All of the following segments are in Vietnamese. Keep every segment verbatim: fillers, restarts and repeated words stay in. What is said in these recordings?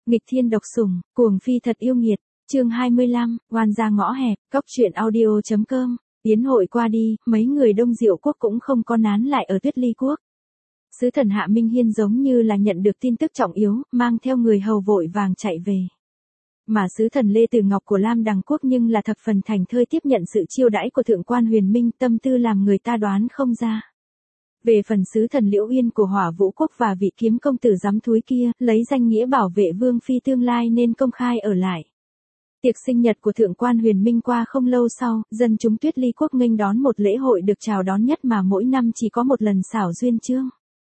Nghịch thiên độc sủng, cuồng phi thật yêu nghiệt, chương hai mươi lăm, oan gia ngõ hẹp, cốc truyện audio chấm com. Yến hội qua đi, mấy người Đông Diệu quốc cũng không có nán lại ở Tuyết Ly quốc. Sứ thần Hạ Minh Hiên giống như là nhận được tin tức trọng yếu, mang theo người hầu vội vàng chạy về. Mà sứ thần Lê Từ Ngọc của Lam Đằng quốc nhưng là thập phần thành thơi tiếp nhận sự chiêu đãi của thượng quan Huyền Minh, tâm tư làm người ta đoán không ra. Về phần sứ thần Liễu Yên của Hỏa Vũ quốc và vị kiếm công tử giám thúi kia, lấy danh nghĩa bảo vệ vương phi tương lai nên công khai ở lại. Tiệc sinh nhật của thượng quan Huyền Minh qua không lâu sau, dân chúng Tuyết Ly quốc nghênh đón một lễ hội được chào đón nhất mà mỗi năm chỉ có một lần xảo duyên chương.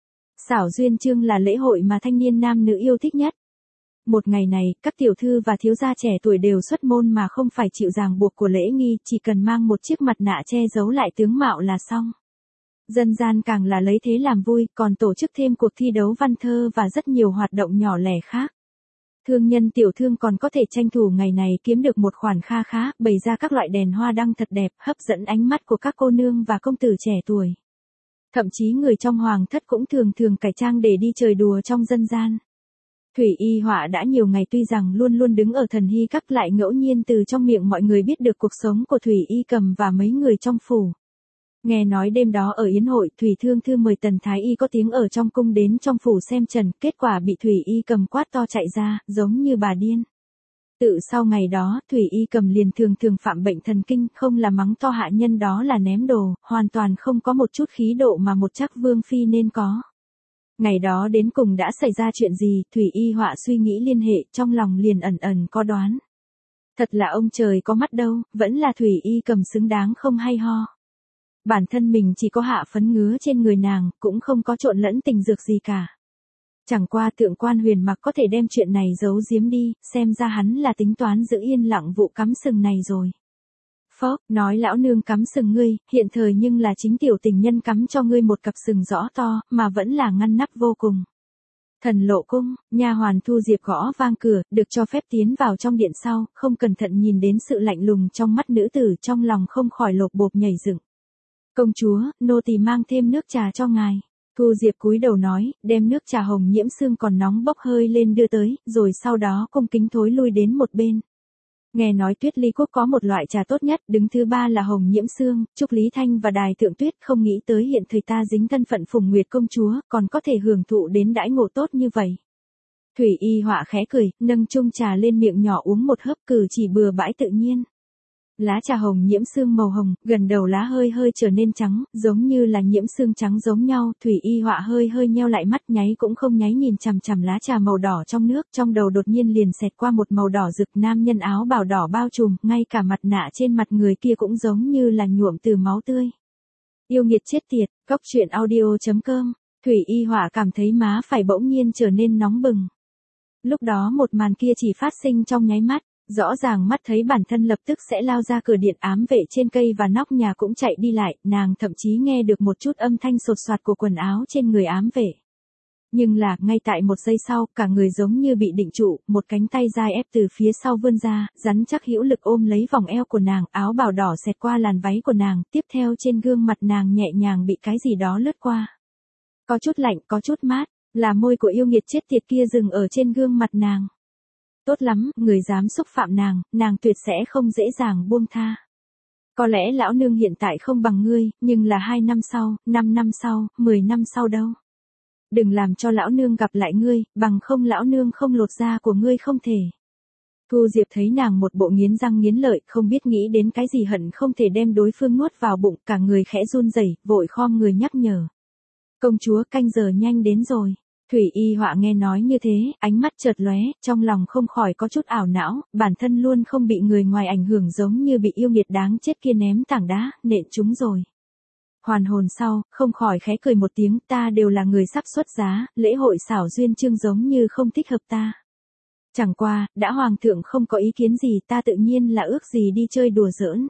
Xảo duyên chương là lễ hội mà thanh niên nam nữ yêu thích nhất. Một ngày này, các tiểu thư và thiếu gia trẻ tuổi đều xuất môn mà không phải chịu ràng buộc của lễ nghi, chỉ cần mang một chiếc mặt nạ che giấu lại tướng mạo là xong. Dân gian càng là lấy thế làm vui, còn tổ chức thêm cuộc thi đấu văn thơ và rất nhiều hoạt động nhỏ lẻ khác. Thương nhân tiểu thương còn có thể tranh thủ ngày này kiếm được một khoản kha khá, bày ra các loại đèn hoa đăng thật đẹp, hấp dẫn ánh mắt của các cô nương và công tử trẻ tuổi. Thậm chí người trong hoàng thất cũng thường thường cải trang để đi chơi đùa trong dân gian. Thủy Y Họa đã nhiều ngày tuy rằng luôn luôn đứng ở thần hy các lại ngẫu nhiên từ trong miệng mọi người biết được cuộc sống của Thủy Y Cầm và mấy người trong phủ. Nghe nói đêm đó ở yến hội, Thủy Thương Thư mời Tần Thái Y có tiếng ở trong cung đến trong phủ xem trần, kết quả bị Thủy Y Cầm quát to chạy ra, giống như bà điên. Tự sau ngày đó, Thủy Y Cầm liền thường thường phạm bệnh thần kinh, không là mắng to hạ nhân đó là ném đồ, hoàn toàn không có một chút khí độ mà một chắc vương phi nên có. Ngày đó đến cùng đã xảy ra chuyện gì, Thủy Y Họa suy nghĩ liên hệ, trong lòng liền ẩn ẩn có đoán. Thật là ông trời có mắt đâu, vẫn là Thủy Y Cầm xứng đáng không hay ho. Bản thân mình chỉ có hạ phấn ngứa trên người nàng, cũng không có trộn lẫn tình dược gì cả. Chẳng qua thượng quan Huyền Mặc có thể đem chuyện này giấu giếm đi, xem ra hắn là tính toán giữ yên lặng vụ cắm sừng này rồi. Phó, nói lão nương cắm sừng ngươi, hiện thời nhưng là chính tiểu tình nhân cắm cho ngươi một cặp sừng rõ to, mà vẫn là ngăn nắp vô cùng. Thần Lộ cung, nha hoàn Thu Diệp gõ vang cửa, được cho phép tiến vào trong điện sau, không cẩn thận nhìn đến sự lạnh lùng trong mắt nữ tử, trong lòng không khỏi lột bột nhảy dựng. Công chúa, nô tỳ mang thêm nước trà cho ngài. Thu Diệp cúi đầu nói, đem nước trà hồng nhiễm sương còn nóng bốc hơi lên đưa tới, rồi sau đó cung kính thối lui đến một bên. Nghe nói Tuyết Ly quốc có một loại trà tốt nhất, đứng thứ ba là hồng nhiễm sương, Trúc Lý Thanh và Đài Thượng Tuyết không nghĩ tới hiện thời ta dính thân phận Phùng Nguyệt công chúa, còn có thể hưởng thụ đến đãi ngộ tốt như vậy. Thủy Y Họa khẽ cười, nâng chung trà lên miệng nhỏ uống một hớp, cử chỉ bừa bãi tự nhiên. Lá trà hồng nhiễm sương màu hồng, gần đầu lá hơi hơi trở nên trắng, giống như là nhiễm sương trắng giống nhau, Thủy Y Họa hơi hơi nheo lại mắt, nháy cũng không nháy nhìn chằm chằm lá trà màu đỏ trong nước, trong đầu đột nhiên liền xẹt qua một màu đỏ rực, nam nhân áo bào đỏ bao trùm, ngay cả mặt nạ trên mặt người kia cũng giống như là nhuộm từ máu tươi. Yêu nghiệt chết tiệt, cốc truyện audio chấm com, Thủy Y Họa cảm thấy má phải bỗng nhiên trở nên nóng bừng. Lúc đó một màn kia chỉ phát sinh trong nháy mắt. Rõ ràng mắt thấy bản thân lập tức sẽ lao ra cửa điện, ám vệ trên cây và nóc nhà cũng chạy đi lại, nàng thậm chí nghe được một chút âm thanh sột soạt của quần áo trên người ám vệ. Nhưng là, ngay tại một giây sau, cả người giống như bị định trụ, một cánh tay dai ép từ phía sau vươn ra, rắn chắc hữu lực ôm lấy vòng eo của nàng, áo bào đỏ xẹt qua làn váy của nàng, tiếp theo trên gương mặt nàng nhẹ nhàng bị cái gì đó lướt qua. Có chút lạnh, có chút mát, là môi của yêu nghiệt chết tiệt kia dừng ở trên gương mặt nàng. Tốt lắm, người dám xúc phạm nàng, nàng tuyệt sẽ không dễ dàng buông tha. Có lẽ lão nương hiện tại không bằng ngươi, nhưng là hai năm sau, năm năm sau, mười năm sau đâu. Đừng làm cho lão nương gặp lại ngươi, bằng không lão nương không lột da của ngươi không thể. Thu Diệp thấy nàng một bộ nghiến răng nghiến lợi, không biết nghĩ đến cái gì hận không thể đem đối phương nuốt vào bụng, cả người khẽ run rẩy, vội khom người nhắc nhở. Công chúa, canh giờ nhanh đến rồi. Thủy Y Họa nghe nói như thế, ánh mắt chợt lóe, trong lòng không khỏi có chút ảo não, bản thân luôn không bị người ngoài ảnh hưởng giống như bị yêu nghiệt đáng chết kia ném tảng đá, nện chúng rồi. Hoàn hồn sau, không khỏi khẽ cười một tiếng, ta đều là người sắp xuất giá, lễ hội xảo duyên chương giống như không thích hợp ta. Chẳng qua, đã hoàng thượng không có ý kiến gì, ta tự nhiên là ước gì đi chơi đùa giỡn.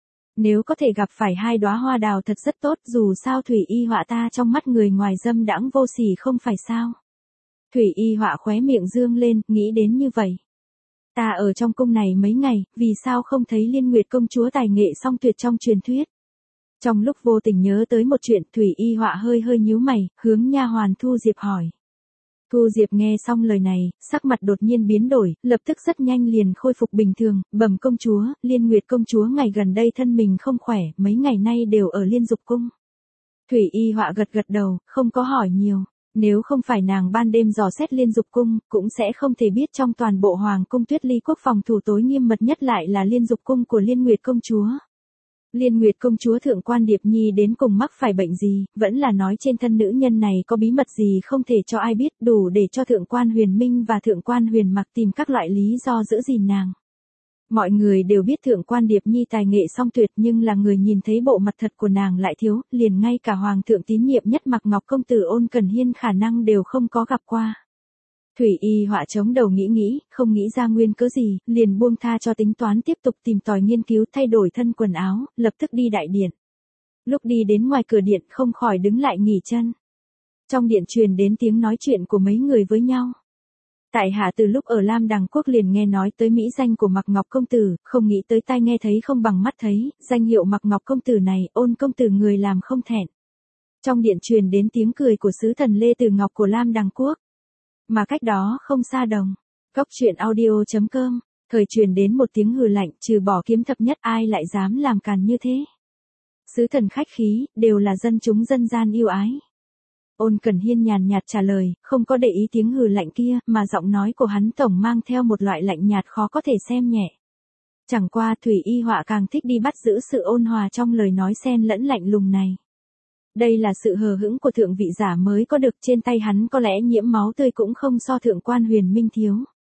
Nếu có thể gặp phải hai đóa hoa đào thật rất tốt, dù sao Thủy Y Họa ta trong mắt người ngoài dâm đãng vô sỉ không phải sao. Thủy Y Họa khóe miệng dương lên, nghĩ đến như vậy. Ta ở trong cung này mấy ngày, vì sao không thấy Liên Nguyệt công chúa tài nghệ song tuyệt trong truyền thuyết. Trong lúc vô tình nhớ tới một chuyện, Thủy Y Họa hơi hơi nhíu mày, hướng nha hoàn Thu Diệp hỏi. Thu Diệp nghe xong lời này, sắc mặt đột nhiên biến đổi, lập tức rất nhanh liền khôi phục bình thường, bẩm công chúa, Liên Nguyệt công chúa ngày gần đây thân mình không khỏe, mấy ngày nay đều ở Liên Dục cung. Thủy Y Họa gật gật đầu, không có hỏi nhiều. Nếu không phải nàng ban đêm dò xét Liên Dục cung, cũng sẽ không thể biết trong toàn bộ hoàng cung Tuyết Ly quốc phòng thủ tối nghiêm mật nhất lại là Liên Dục cung của Liên Nguyệt công chúa. Liên Nguyệt công chúa thượng quan Điệp Nhi đến cùng mắc phải bệnh gì, vẫn là nói trên thân nữ nhân này có bí mật gì không thể cho ai biết, đủ để cho thượng quan Huyền Minh và thượng quan Huyền Mặc tìm các loại lý do giữ gìn nàng. Mọi người đều biết thượng quan Điệp Nhi tài nghệ song tuyệt, nhưng là người nhìn thấy bộ mặt thật của nàng lại thiếu, liền ngay cả hoàng thượng tín nhiệm nhất Mạc Ngọc công tử Ôn Cẩn Hiên khả năng đều không có gặp qua. Thủy Y Họa chống đầu nghĩ nghĩ, không nghĩ ra nguyên cớ gì, liền buông tha cho tính toán tiếp tục tìm tòi nghiên cứu, thay đổi thân quần áo, lập tức đi đại điện. Lúc đi đến ngoài cửa điện không khỏi đứng lại nghỉ chân. Trong điện truyền đến tiếng nói chuyện của mấy người với nhau. Tại hạ từ lúc ở Lam Đằng quốc liền nghe nói tới mỹ danh của Mạc Ngọc công tử, không nghĩ tới tai nghe thấy không bằng mắt thấy, danh hiệu Mạc Ngọc công tử này, Ôn công tử người làm không thẹn. Trong điện truyền đến tiếng cười của sứ thần Lê Từ Ngọc của Lam Đằng quốc. Mà cách đó không xa đồng. Cốc truyện audio chấm com, thời truyền đến một tiếng hừ lạnh, trừ bỏ kiếm thập nhất ai lại dám làm càn như thế. Sứ thần khách khí, đều là dân chúng dân gian yêu ái. Ôn Cẩn Hiên nhàn nhạt trả lời, không có để ý tiếng hừ lạnh kia, mà giọng nói của hắn tổng mang theo một loại lạnh nhạt khó có thể xem nhẹ. Chẳng qua Thủy Y Họa càng thích đi bắt giữ sự ôn hòa trong lời nói xen lẫn lạnh lùng này. Đây là sự hờ hững của thượng vị giả mới có được, trên tay hắn có lẽ nhiễm máu tươi cũng không so thượng quan Huyền Minh thiếu.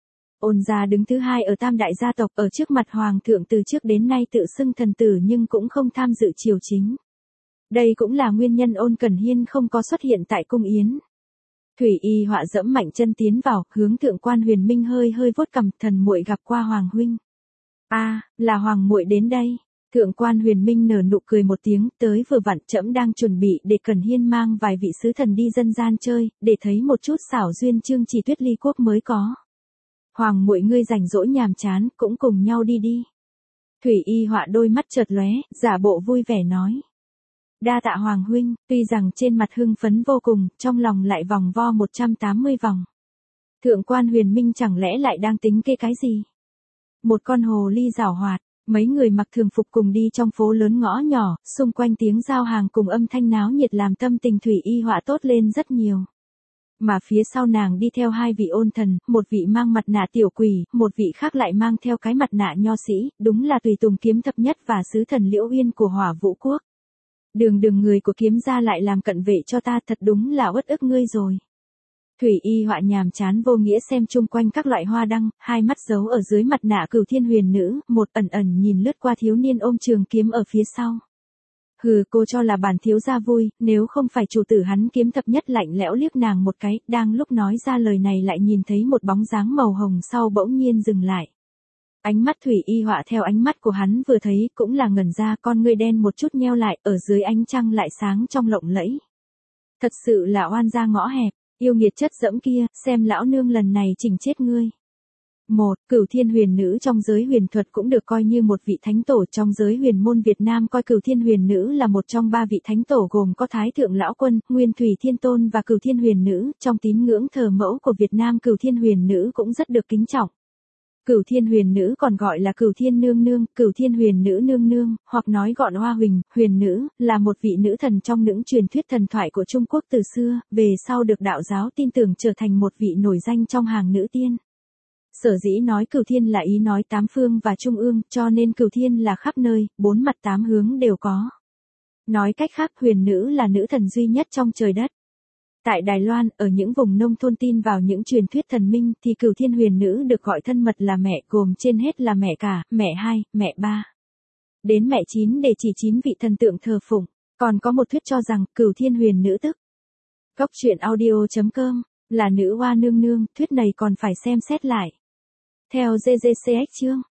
Ôn gia đứng thứ hai ở tam đại gia tộc, ở trước mặt hoàng thượng từ trước đến nay tự xưng thần tử nhưng cũng không tham dự triều chính. Đây cũng là nguyên nhân Ôn Cẩn Hiên không có xuất hiện tại cung yến. Thủy Y Họa dẫm mạnh chân tiến vào, hướng thượng quan Huyền Minh hơi hơi vuốt cằm, thần muội gặp qua hoàng huynh. A, à, là hoàng muội đến đây. Thượng quan Huyền Minh nở nụ cười một tiếng, tới vừa vặn, trẫm đang chuẩn bị để Cẩn Hiên mang vài vị sứ thần đi dân gian chơi, để thấy một chút xảo duyên chương trì Tuyết Ly quốc mới có. Hoàng muội ngươi rảnh rỗi nhàm chán, cũng cùng nhau đi đi. Thủy Y Họa đôi mắt chợt lóe, giả bộ vui vẻ nói. Đa tạ hoàng huynh, tuy rằng trên mặt hưng phấn vô cùng, trong lòng lại vòng vo một trăm tám mươi vòng. Thượng quan Huyền Minh chẳng lẽ lại đang tính kê cái gì? Một con hồ ly giảo hoạt. Mấy người mặc thường phục cùng đi trong phố lớn ngõ nhỏ, xung quanh tiếng giao hàng cùng âm thanh náo nhiệt làm tâm tình Thủy Y Họa tốt lên rất nhiều. Mà phía sau nàng đi theo hai vị ôn thần, một vị mang mặt nạ tiểu quỷ, một vị khác lại mang theo cái mặt nạ nho sĩ, đúng là tùy tùng kiếm thập nhất và sứ thần Liễu Uyên của Hỏa Vũ quốc. Đường đường người của kiếm gia lại làm cận vệ cho ta, thật đúng là uất ức ngươi rồi. Thủy Y Họa nhàm chán vô nghĩa xem chung quanh các loại hoa đăng, hai mắt giấu ở dưới mặt nạ Cửu Thiên Huyền Nữ, một ẩn ẩn nhìn lướt qua thiếu niên ôm trường kiếm ở phía sau. Hừ, cô cho là bản thiếu gia vui, nếu không phải chủ tử hắn kiếm thập nhất lạnh lẽo liếc nàng một cái, đang lúc nói ra lời này lại nhìn thấy một bóng dáng màu hồng sau bỗng nhiên dừng lại. Ánh mắt Thủy Y Họa theo ánh mắt của hắn vừa thấy cũng là ngẩn ra, con ngươi đen một chút nheo lại, ở dưới ánh trăng lại sáng trong lộng lẫy. Thật sự là oan gia ngõ hẹp. Yêu nghiệt chất dẫm kia, xem lão nương lần này chỉnh chết ngươi. Một, Cửu Thiên Huyền Nữ trong giới huyền thuật cũng được coi như một vị thánh tổ, trong giới huyền môn Việt Nam coi Cửu Thiên Huyền Nữ là một trong ba vị thánh tổ gồm có Thái Thượng Lão Quân, Nguyên Thủy Thiên Tôn và Cửu Thiên Huyền Nữ, trong tín ngưỡng thờ mẫu của Việt Nam Cửu Thiên Huyền Nữ cũng rất được kính trọng. Cửu Thiên Huyền Nữ còn gọi là Cửu Thiên Nương Nương, Cửu Thiên Huyền Nữ Nương Nương, hoặc nói gọn Hoa Huỳnh, Huyền Nữ, là một vị nữ thần trong những truyền thuyết thần thoại của Trung Quốc từ xưa, về sau được đạo giáo tin tưởng trở thành một vị nổi danh trong hàng nữ tiên. Sở dĩ nói Cửu Thiên là ý nói tám phương và trung ương, cho nên Cửu Thiên là khắp nơi, bốn mặt tám hướng đều có. Nói cách khác, Huyền Nữ là nữ thần duy nhất trong trời đất. Tại Đài Loan, ở những vùng nông thôn tin vào những truyền thuyết thần minh, thì Cửu Thiên Huyền Nữ được gọi thân mật là mẹ, gồm trên hết là mẹ cả, mẹ hai, mẹ ba. Đến mẹ chín để chỉ chín vị thần tượng thờ phụng. Còn có một thuyết cho rằng, Cửu Thiên Huyền Nữ tức. Cốc truyện audio chấm com, là nữ hoa nương nương, thuyết này còn phải xem xét lại. Theo giê giê xê ích chương.